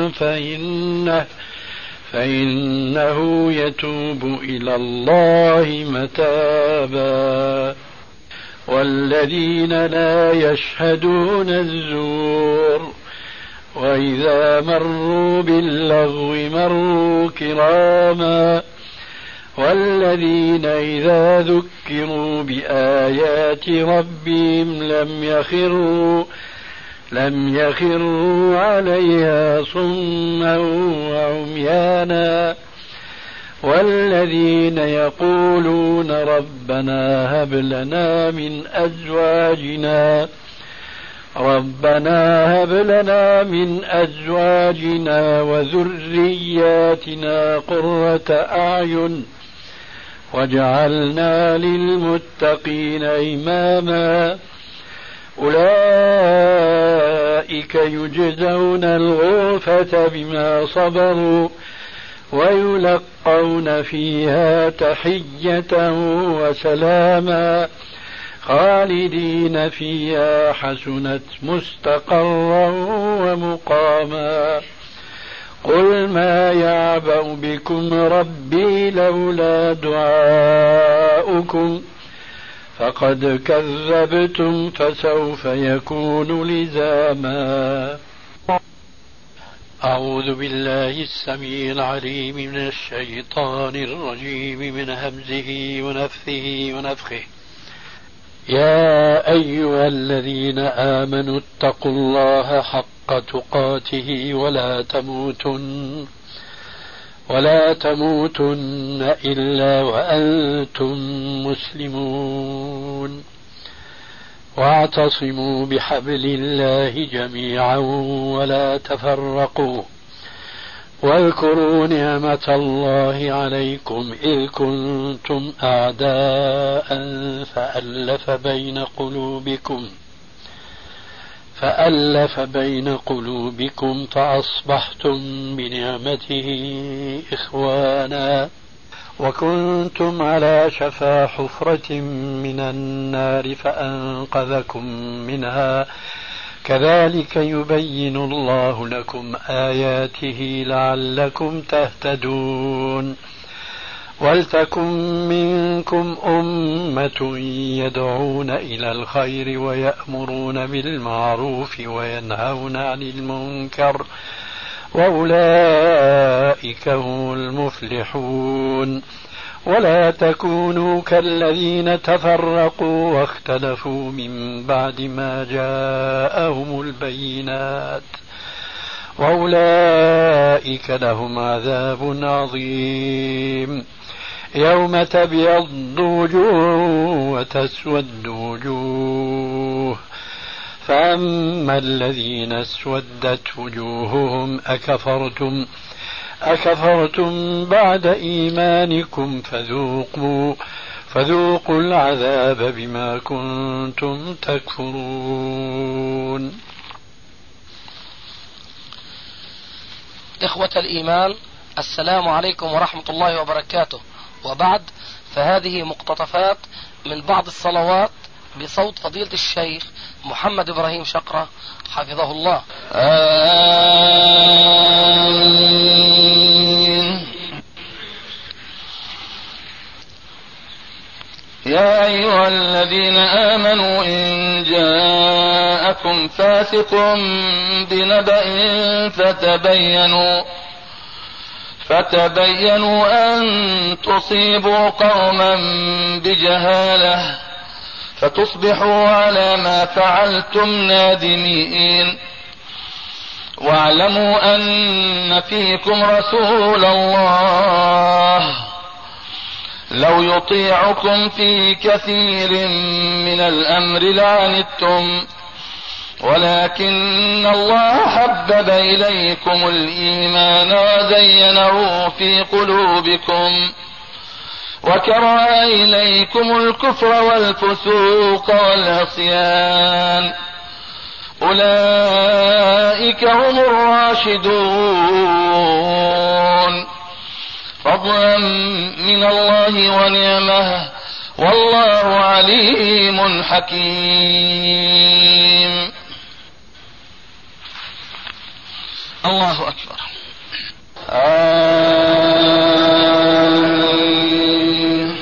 فإنه يتوب إلى الله متابا. والذين لا يشهدون الزور وإذا مروا باللغو مروا كراما. والذين إذا ذكروا بآيات ربهم لم يخروا عليها صما وعميانا. والذين يقولون ربنا هب لنا من أزواجنا وذرياتنا قرة أعين واجعلنا للمتقين إماما. أولئك يجزون الغرفة بما صبروا ويلقون فيها تحية وسلاما خالدين فيها حسنت مستقرا ومقاما. قل ما يعبأ بكم ربي لولا دعاؤكم فقد كذبتم فسوف يكون لزاما. أعوذ بالله السميع العليم من الشيطان الرجيم من همزه ونفثه ونفخه. يا أيها الذين آمنوا اتقوا الله حق تقاته ولا تموتن إلا وأنتم مسلمون. واعتصموا بحبل الله جميعا ولا تفرقوا. واذكروا نعمة الله عليكم إذ كنتم أعداء فألف بين قلوبكم فأصبحتم بنعمته إخوانا وكنتم على شفا حفرة من النار فأنقذكم منها كذلك يبين الله لكم آياته لعلكم تهتدون. ولتكن منكم أمة يدعون إلى الخير ويأمرون بالمعروف وينهون عن المنكر وأولئك هم المفلحون. ولا تكونوا كالذين تفرقوا واختلفوا من بعد ما جاءهم البينات وأولئك لهم عذاب عظيم. يوم تبيض وجوه وتسود وجوه فأما الذين اسودت وجوههم أكفرتم بعد إيمانكم فذوقوا العذاب بما كنتم تكفرون. إخوة الإيمان، السلام عليكم ورحمة الله وبركاته. وبعد، فهذه مقتطفات من بعض الصلوات بصوت فضيلة الشيخ محمد إبراهيم شقرة حفظه الله. آمين. يا أيها الذين آمنوا إن جاءكم فاسق بنبأ فتبينوا أن تصيبوا قوما بجهالة فتصبحوا على ما فعلتم نادمين. واعلموا أن فيكم رسول الله لو يطيعكم في كثير من الأمر لعنتم ولكن الله حبب إليكم الإيمان وزينه في قلوبكم وكره إليكم الكفر والفسوق والعصيان أولئك هم الراشدون فضلا من الله ونعمه والله عليم حكيم. الله أكبر. آمين.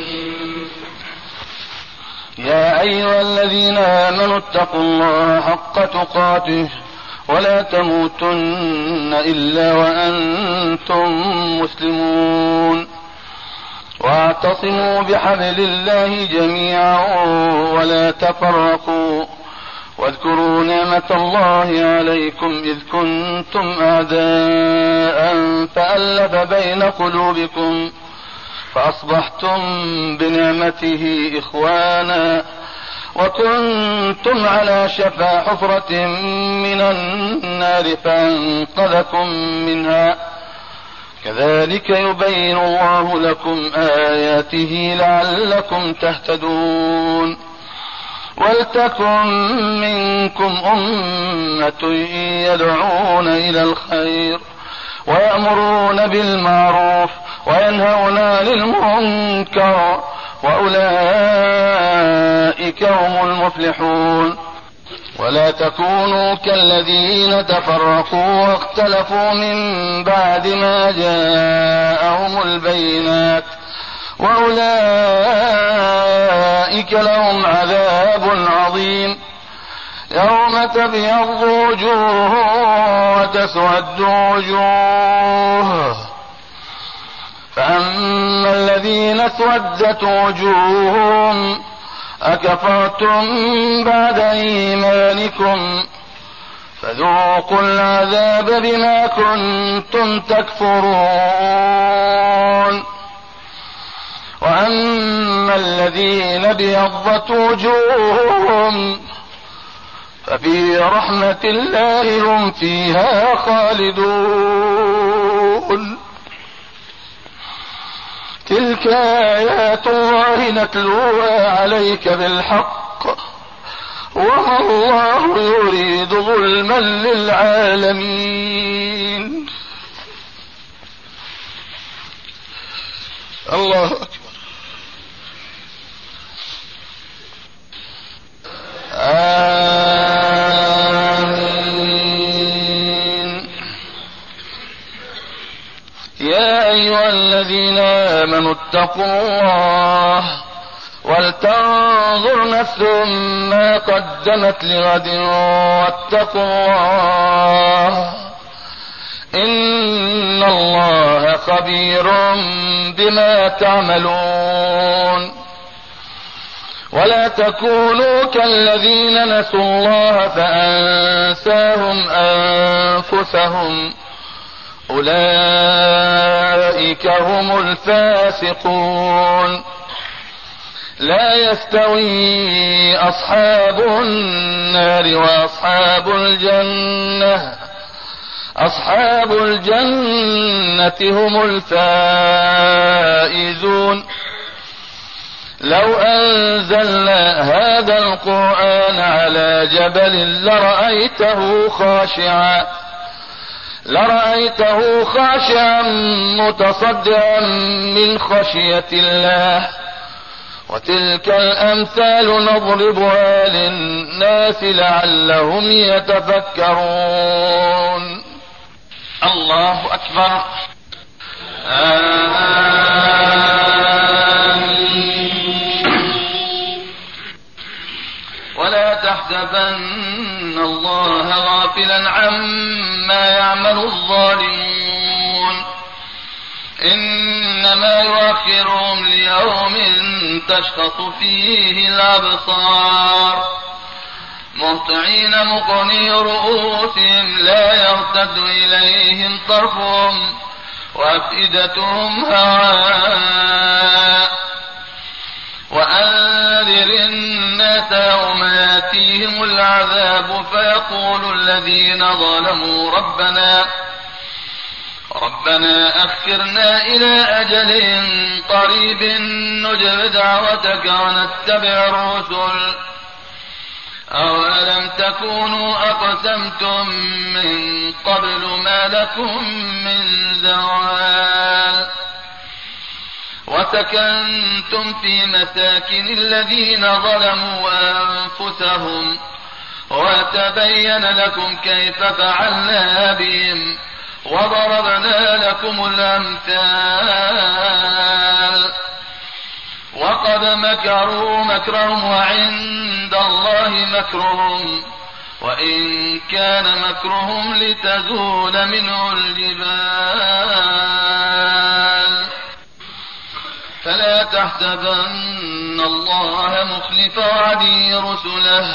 يا أيها الذين آمنوا اتقوا الله حق تقاته ولا تموتن إلا وأنتم مسلمون. واعتصموا بحبل الله جميعا ولا تفرقوا. واذكروا نعمة الله عليكم إذ كنتم أعداء فألف بين قلوبكم فأصبحتم بنعمته إخوانا وكنتم على شفا حفرة من النار فأنقذكم منها كذلك يبين الله لكم آياته لعلكم تهتدون. ولتكن منكم أمة يدعون إلى الخير ويأمرون بالمعروف وينهون عن المنكر وأولئك هم المفلحون. ولا تكونوا كالذين تفرقوا واختلفوا من بعد ما جاءهم البينات وأولئك لهم عذاب عظيم. يوم تبيض وجوه وتسود وجوه. فأما الذين اسودت وجوههم أكفرتم بعد إيمانكم فذوقوا العذاب بما كنتم تكفرون. وأما الذين ابيضت وجوههم ففي رحمة الله هم فيها خالدون. تلك آيات الله نتلوها عليك بالحق وما الله يريد ظلما للعالمين. الله أكبر. آمين. يا أيها الذين آمنوا اتقوا الله ولتنظر نفس ما قدمت لغد واتقوا الله إن الله خبير بما تعملون. ولا تكونوا كالذين نسوا الله فأنساهم أنفسهم أولئك هم الفاسقون. لا يستوي أصحاب النار وأصحاب الجنة أصحاب الجنة هم الفائزون. لو أنزلنا هذا القرآن على جبل لرأيته خاشعا متصدعا من خشية الله. وتلك الأمثال نضربها للناس لعلهم يتفكرون. الله أكبر. ولا تحسبن الله غافلا عما يعمل الظالمون إنما يؤخرهم ليوم تشخص فيه الأبصار مهطعين مقنعي رؤوسهم لا يرتد إليهم طرفهم وأفئدتهم هواء. وأنذر الناس يوم يأتيهم العذاب فيقول الذين ظلموا ربنا أخرنا إلى أجل قريب نجب دعوتك ونتبع الرسل أولم تكونوا أقسمتم من قبل ما لكم من زوال وسكنتم في مساكن الذين ظلموا أنفسهم وتبين لكم كيف فعلنا بهم وضربنا لكم الأمثال. وقد مكروا مكرهم وعند الله مكرهم وإن كان مكرهم لتزول منه الجبال. فلا تحسبن الله مخلف وعده رسله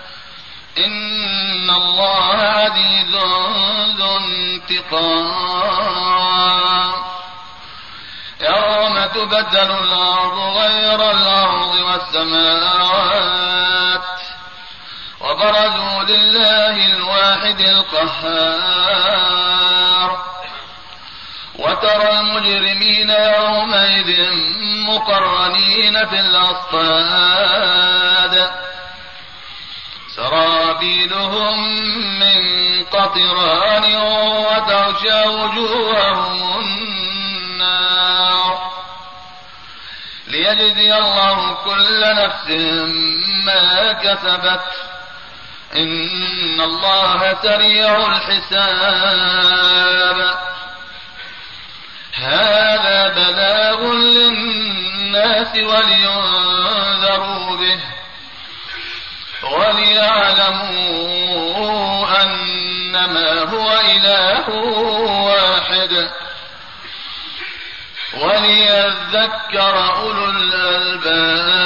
إن الله عزيز ذو انتقام. يوم تبدل الأرض غير الأرض والسماوات وبرزوا لله الواحد القهار. وترى المجرمين يومئذ مقرنين في الأصفاد سرابيلهم من قطران وتغشى وجوههم النار ليجزي الله كل نفس ما كسبت إن الله سريع الحساب. هذا بلاغ للناس ولينذروا به وليعلموا إنما هو إله واحد وليذكر أولو الألباب.